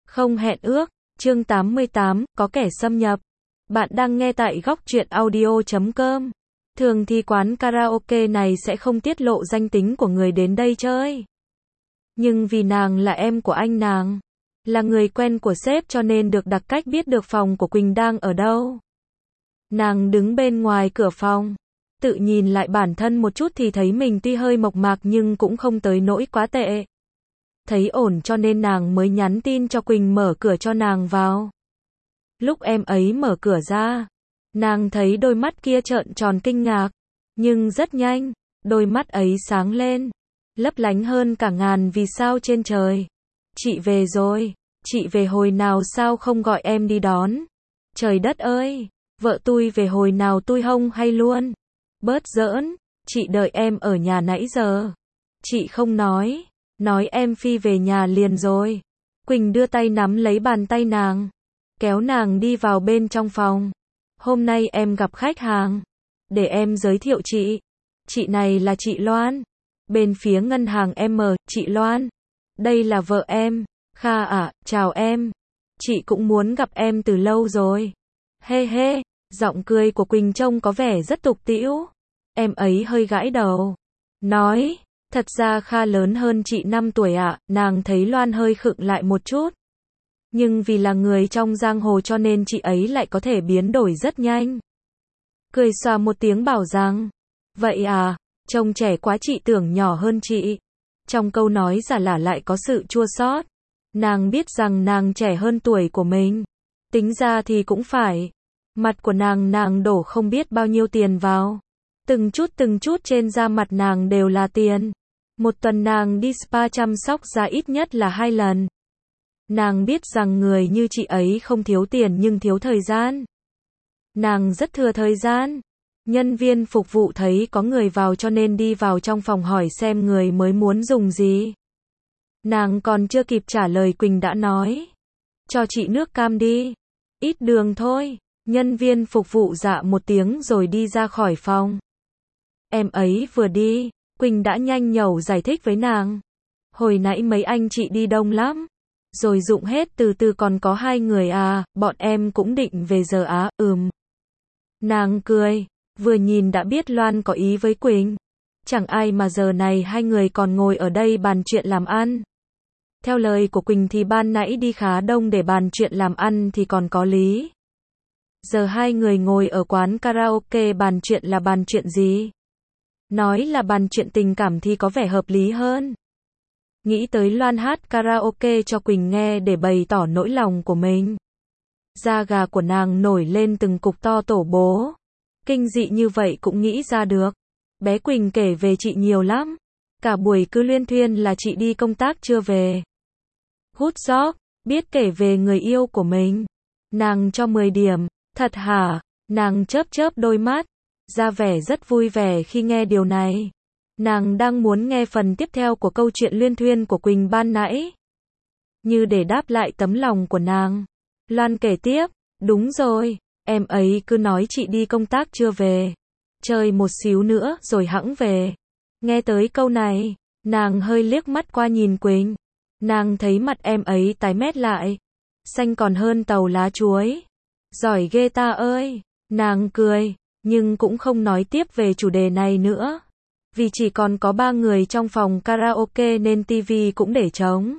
Không hẹn ước, chương 88, có kẻ xâm nhập. Bạn đang nghe tại góc truyện audio.com. Thường thì quán karaoke này sẽ không tiết lộ danh tính của người đến đây chơi. Nhưng vì nàng là em của anh nàng, là người quen của sếp cho nên được đặc cách biết được phòng của Quỳnh đang ở đâu. Nàng đứng bên ngoài cửa phòng, tự nhìn lại bản thân một chút thì thấy mình tuy hơi mộc mạc nhưng cũng không tới nỗi quá tệ. Thấy ổn cho nên nàng mới nhắn tin cho Quỳnh mở cửa cho nàng vào. Lúc em ấy mở cửa ra, nàng thấy đôi mắt kia trợn tròn kinh ngạc, nhưng rất nhanh, đôi mắt ấy sáng lên, lấp lánh hơn cả ngàn vì sao trên trời. Chị về rồi, chị về hồi nào sao không gọi em đi đón? Trời đất ơi, vợ tui về hồi nào tui hông hay luôn. Bớt giỡn, chị đợi em ở nhà nãy giờ. Chị không nói em phi về nhà liền rồi. Quỳnh đưa tay nắm lấy bàn tay nàng, kéo nàng đi vào bên trong phòng. Hôm nay em gặp khách hàng, để em giới thiệu chị này là chị Loan. Bên phía ngân hàng M, chị Loan. Đây là vợ em, Kha ạ, chào em. Chị cũng muốn gặp em từ lâu rồi. Hê hê, giọng cười của Quỳnh trông có vẻ rất tục tĩu. Em ấy hơi gãi đầu, nói, thật ra Kha lớn hơn chị 5 tuổi ạ. Nàng thấy Loan hơi khựng lại một chút. Nhưng vì là người trong giang hồ cho nên chị ấy lại có thể biến đổi rất nhanh. Cười xòa một tiếng bảo rằng, vậy à, trông trẻ quá chị tưởng nhỏ hơn chị. Trong câu nói giả lả lại có sự chua xót. Nàng biết rằng nàng trẻ hơn tuổi của mình. Tính ra thì cũng phải. Mặt của nàng đổ không biết bao nhiêu tiền vào. Từng chút trên da mặt nàng đều là tiền. Một tuần nàng đi spa chăm sóc da ít nhất là 2 lần. Nàng biết rằng người như chị ấy không thiếu tiền nhưng thiếu thời gian. Nàng rất thừa thời gian. Nhân viên phục vụ thấy có người vào cho nên đi vào trong phòng hỏi xem người mới muốn dùng gì. Nàng còn chưa kịp trả lời Quỳnh đã nói, cho chị nước cam đi. Ít đường thôi. Nhân viên phục vụ dạ một tiếng rồi đi ra khỏi phòng. Em ấy vừa đi, Quỳnh đã nhanh nhẩu giải thích với nàng. Hồi nãy mấy anh chị đi đông lắm. Rồi dụng hết từ từ còn có 2 người à, bọn em cũng định về giờ á, Nàng cười, vừa nhìn đã biết Loan có ý với Quỳnh. Chẳng ai mà giờ này 2 người còn ngồi ở đây bàn chuyện làm ăn. Theo lời của Quỳnh thì ban nãy đi khá đông để bàn chuyện làm ăn thì còn có lý. Giờ 2 người ngồi ở quán karaoke bàn chuyện là bàn chuyện gì? Nói là bàn chuyện tình cảm thì có vẻ hợp lý hơn. Nghĩ tới Loan hát karaoke cho Quỳnh nghe để bày tỏ nỗi lòng của mình. Da gà của nàng nổi lên từng cục to tổ bố. Kinh dị như vậy cũng nghĩ ra được. Bé Quỳnh kể về chị nhiều lắm. Cả buổi cứ luyên thuyên là chị đi công tác chưa về. Hút giót, biết kể về người yêu của mình. Nàng cho 10 điểm. Thật hả? Nàng chớp đôi mắt, ra vẻ rất vui vẻ khi nghe điều này. Nàng đang muốn nghe phần tiếp theo của câu chuyện luyên thuyên của Quỳnh ban nãy. Như để đáp lại tấm lòng của nàng, Loan kể tiếp, đúng rồi, em ấy cứ nói chị đi công tác chưa về. Chơi một xíu nữa rồi hẵng về. Nghe tới câu này, nàng hơi liếc mắt qua nhìn Quỳnh. Nàng thấy mặt em ấy tái mét lại, xanh còn hơn tàu lá chuối. Giỏi ghê ta ơi, nàng cười, nhưng cũng không nói tiếp về chủ đề này nữa. Vì chỉ còn có 3 người trong phòng karaoke nên tivi cũng để trống.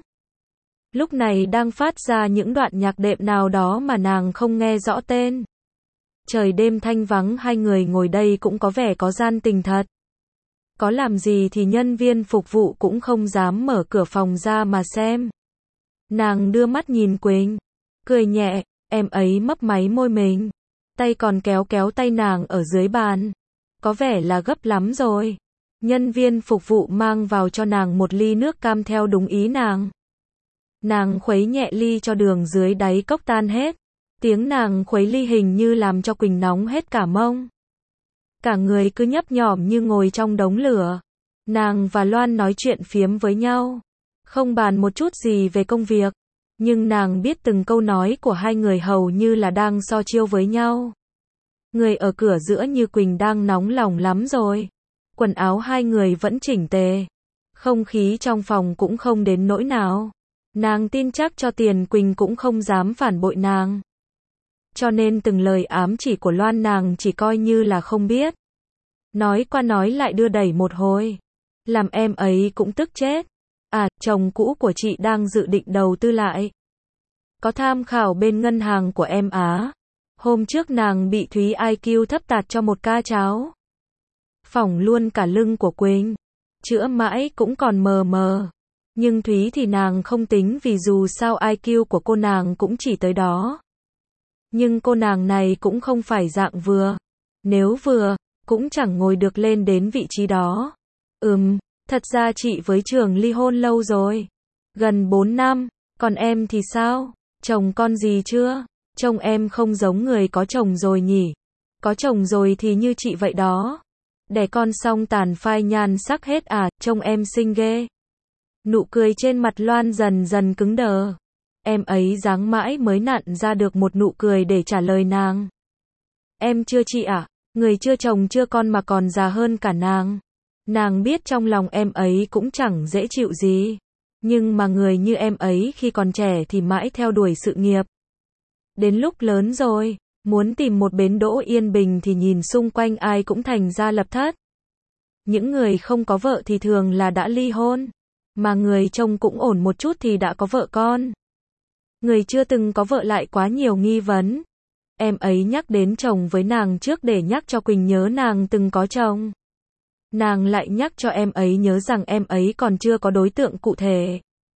Lúc này đang phát ra những đoạn nhạc đệm nào đó mà nàng không nghe rõ tên. Trời đêm thanh vắng 2 người ngồi đây cũng có vẻ có gian tình thật. Có làm gì thì nhân viên phục vụ cũng không dám mở cửa phòng ra mà xem. Nàng đưa mắt nhìn Quỳnh, cười nhẹ, em ấy mấp máy môi mình. Tay còn kéo tay nàng ở dưới bàn. Có vẻ là gấp lắm rồi. Nhân viên phục vụ mang vào cho nàng một ly nước cam theo đúng ý nàng. Nàng khuấy nhẹ ly cho đường dưới đáy cốc tan hết. Tiếng nàng khuấy ly hình như làm cho Quỳnh nóng hết cả mông. Cả người cứ nhấp nhổm như ngồi trong đống lửa. Nàng và Loan nói chuyện phiếm với nhau. Không bàn một chút gì về công việc. Nhưng nàng biết từng câu nói của 2 người hầu như là đang so chiêu với nhau. Người ở cửa giữa như Quỳnh đang nóng lòng lắm rồi. Quần áo 2 người vẫn chỉnh tề. Không khí trong phòng cũng không đến nỗi nào. Nàng tin chắc cho tiền Quỳnh cũng không dám phản bội nàng. Cho nên từng lời ám chỉ của Loan nàng chỉ coi như là không biết. Nói qua nói lại đưa đẩy một hồi. Làm em ấy cũng tức chết. À, chồng cũ của chị đang dự định đầu tư lại. Có tham khảo bên ngân hàng của em á. Hôm trước nàng bị Thúy IQ thấp tạt cho một ca cháo. Phỏng luôn cả lưng của Quỳnh. Chữa mãi cũng còn mờ mờ. Nhưng Thúy thì nàng không tính vì dù sao IQ của cô nàng cũng chỉ tới đó. Nhưng cô nàng này cũng không phải dạng vừa. Nếu vừa, cũng chẳng ngồi được lên đến vị trí đó. Thật ra chị với Trường ly hôn lâu rồi. Gần 4 năm, còn em thì sao? Chồng con gì chưa? Chồng em không giống người có chồng rồi nhỉ? Có chồng rồi thì như chị vậy đó. Đẻ con xong tàn phai nhan sắc hết à, trông em xinh ghê. Nụ cười trên mặt Loan dần dần cứng đờ. Em ấy dáng mãi mới nặn ra được một nụ cười để trả lời nàng. Em chưa chị à? Người chưa chồng chưa con mà còn già hơn cả nàng. Nàng biết trong lòng em ấy cũng chẳng dễ chịu gì. Nhưng mà người như em ấy khi còn trẻ thì mãi theo đuổi sự nghiệp. Đến lúc lớn rồi, muốn tìm một bến đỗ yên bình thì nhìn xung quanh ai cũng thành ra lập thất. Những người không có vợ thì thường là đã ly hôn. Mà người trông cũng ổn một chút thì đã có vợ con. Người chưa từng có vợ lại quá nhiều nghi vấn. Em ấy nhắc đến chồng với nàng trước để nhắc cho Quỳnh nhớ nàng từng có chồng. Nàng lại nhắc cho em ấy nhớ rằng em ấy còn chưa có đối tượng cụ thể.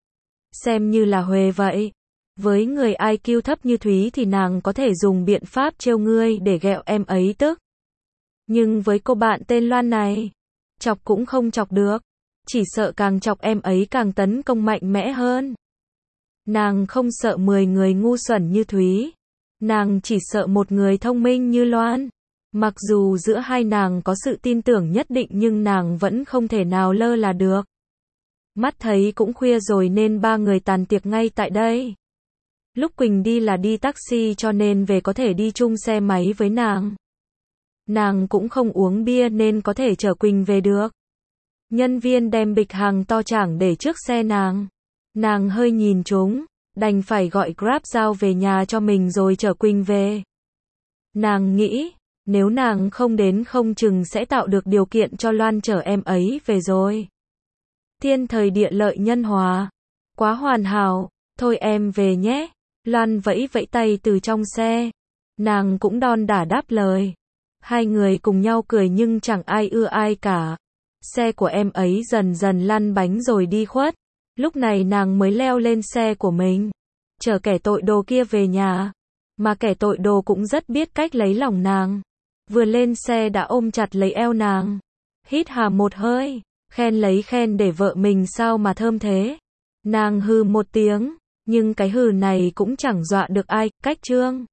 Xem như là huề vậy. Với người IQ thấp như Thúy thì nàng có thể dùng biện pháp trêu ngươi để ghẹo em ấy tức. Nhưng với cô bạn tên Loan này, chọc cũng không chọc được. Chỉ sợ càng chọc em ấy càng tấn công mạnh mẽ hơn. Nàng không sợ 10 người ngu xuẩn như Thúy. Nàng chỉ sợ một người thông minh như Loan. Mặc dù giữa hai nàng có sự tin tưởng nhất định nhưng nàng vẫn không thể nào lơ là được. Mắt thấy cũng khuya rồi nên ba người tàn tiệc ngay tại đây. Lúc Quỳnh đi là đi taxi cho nên về có thể đi chung xe máy với nàng. Nàng cũng không uống bia nên có thể chở Quỳnh về được. Nhân viên đem bịch hàng to chảng để trước xe nàng. Nàng hơi nhìn chúng, đành phải gọi Grab giao về nhà cho mình rồi chở Quỳnh về. Nàng nghĩ, nếu nàng không đến không chừng sẽ tạo được điều kiện cho Loan chở em ấy về rồi. Thiên thời địa lợi nhân hòa. Quá hoàn hảo, thôi em về nhé. Loan vẫy vẫy tay từ trong xe. Nàng cũng đon đả đáp lời. Hai người cùng nhau cười nhưng chẳng ai ưa ai cả. Xe của em ấy dần dần lăn bánh rồi đi khuất. Lúc này nàng mới leo lên xe của mình. Chở kẻ tội đồ kia về nhà. Mà kẻ tội đồ cũng rất biết cách lấy lòng nàng. Vừa lên xe đã ôm chặt lấy eo nàng. Hít hà một hơi. Khen lấy khen để vợ mình sao mà thơm thế. Nàng hừ một tiếng. Nhưng cái hừ này cũng chẳng dọa được ai. Cách trương.